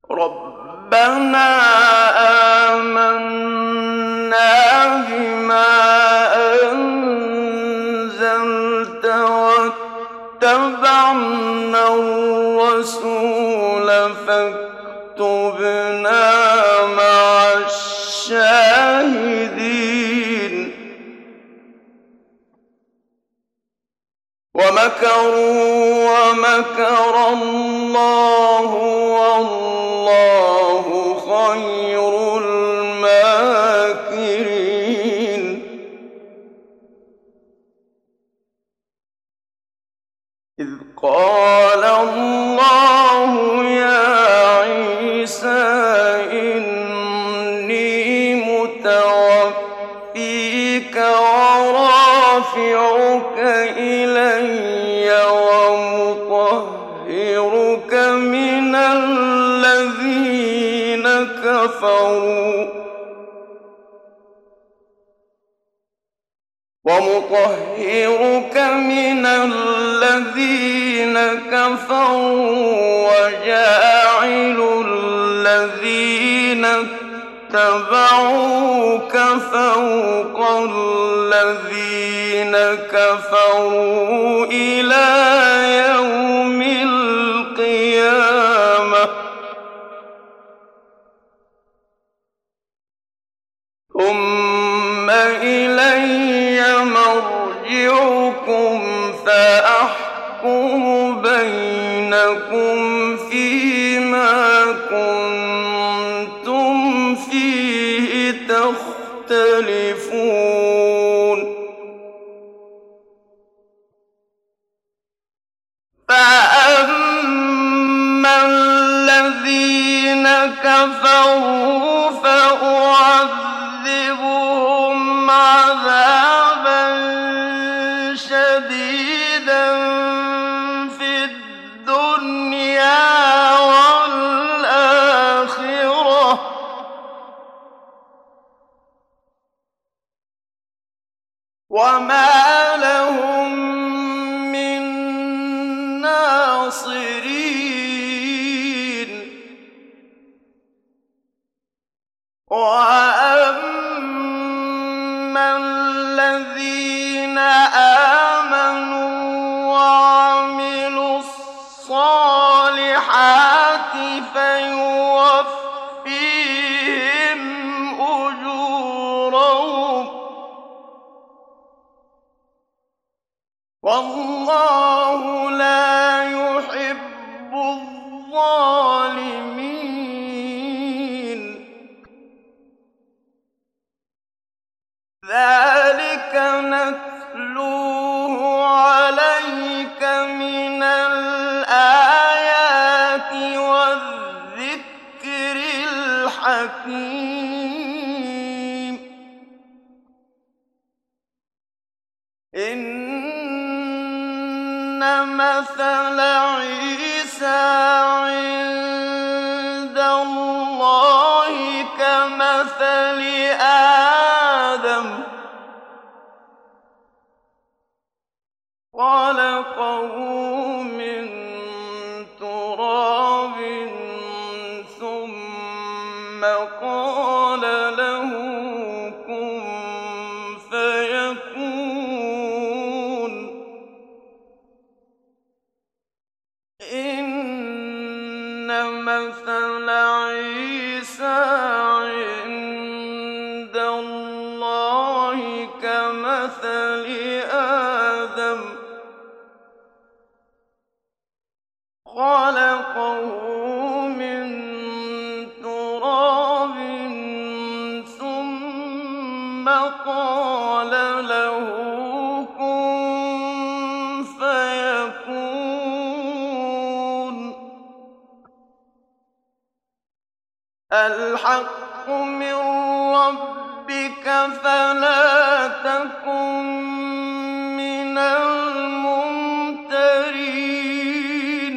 رَبَّنَا آمَنَّا بِمَا أَنزَلْتَ وَاتَّبَعْنَا الرَّسُولَ فَاكْتُبْنَا مَعَ الشَّاهِدِينَ وَمَكَرُوا وَمَكَرَ اللَّهُ وَاللَّهُ خَيْرُ الْمَاكِرِينَ إِذْ قَالَ اللَّهُ يَا عِيسَىٰ إِنِّي مُتَوَفِّيكَ وَرَافِعُكَ إِلَيَّ وَمُطَهِّرُكَ مِنَ الَّذِينَ كَفَرُوا وَجَاعِلُ الَّذِينَ اتَّبَعُوكَ فَوْقَ الَّذِينَ كَفَرُوا إِلَىٰ يَوْمِ الْقِيَامَةِ ۖ ثُمَّ إِلَيَّ مَرْجِعُكُمْ فَأَحْكُمُ بَيْنَكُمْ فِيمَا كُنتُمْ فِيهِ تَخْتَلِفُونَ فَأَمَّا الَّذِينَ كَفَرُوا فَأُعَذِّبُهُمْ عَذَابًا شَدِيدًا فِي الدُّنْيَا وَالْآخِرَةِ وَمَا لَهُم مِّن نَّاصِرِينَ وَأَمَّا الَّذِينَ آمَنُوا وَعَمِلُوا الصَّالِحَاتِ فَيُوَفِّيهِمْ أُجُورَهُمْ ۗ وَاللَّهُ لَا يُحِبُّ الظَّالِمِينَ ذَٰلِكَ نَتْلُوهُ عَلَيْكَ مِنَ الْآيَاتِ وَالذِّكْرِ الْحَكِيمِ إِنَّ مَثَلَ عِيسَىٰ عِندَ اللَّهِ كَمَثَلِ آدَمَ ۖ خَلَقَهُ مِن تُرَابٍ ثُمَّ قَالَ لَهُ كُن فَيَكُونُ إِنَّ مَثَلَ عِيسَىٰ عِندَ اللَّهِ كَمَثَلِ آدَمَ ۖ خَلَقَهُ مِن تُرَابٍ ثُمَّ قَالَ لَهُ كُن فَيَكُونُ الْحَقُّ مِن رَّبِّكَ فَلَا تَكُن مِّنَ الْمُمْتَرِينَ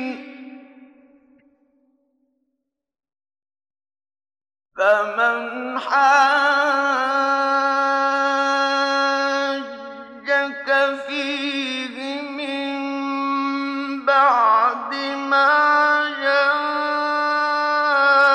فَمَنْ حَاجَّكَ فِيهِ مِن بَعْدِ مَا جَاءَكَ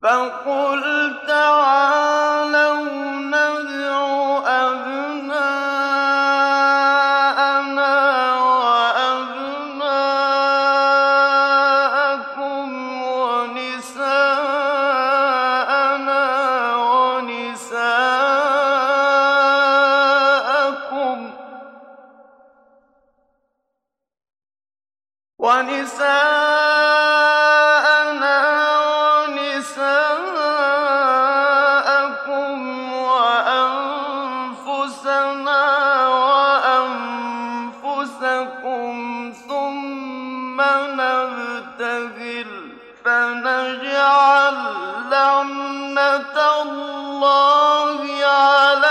فَقُلْ تَعَالَوْا نَدْعُ أَبْنَاءَنَا وَأَبْنَاءَكُمْ وَنِسَاءَنَا وَنِسَاءَكُمْ وَأَنفُسَنَا وَأَنفُسَكُمْ ثُمَّ نَبْتَهِلْ فَنَجْعَلْ لَعْنَتَ اللَّهِ عَلَى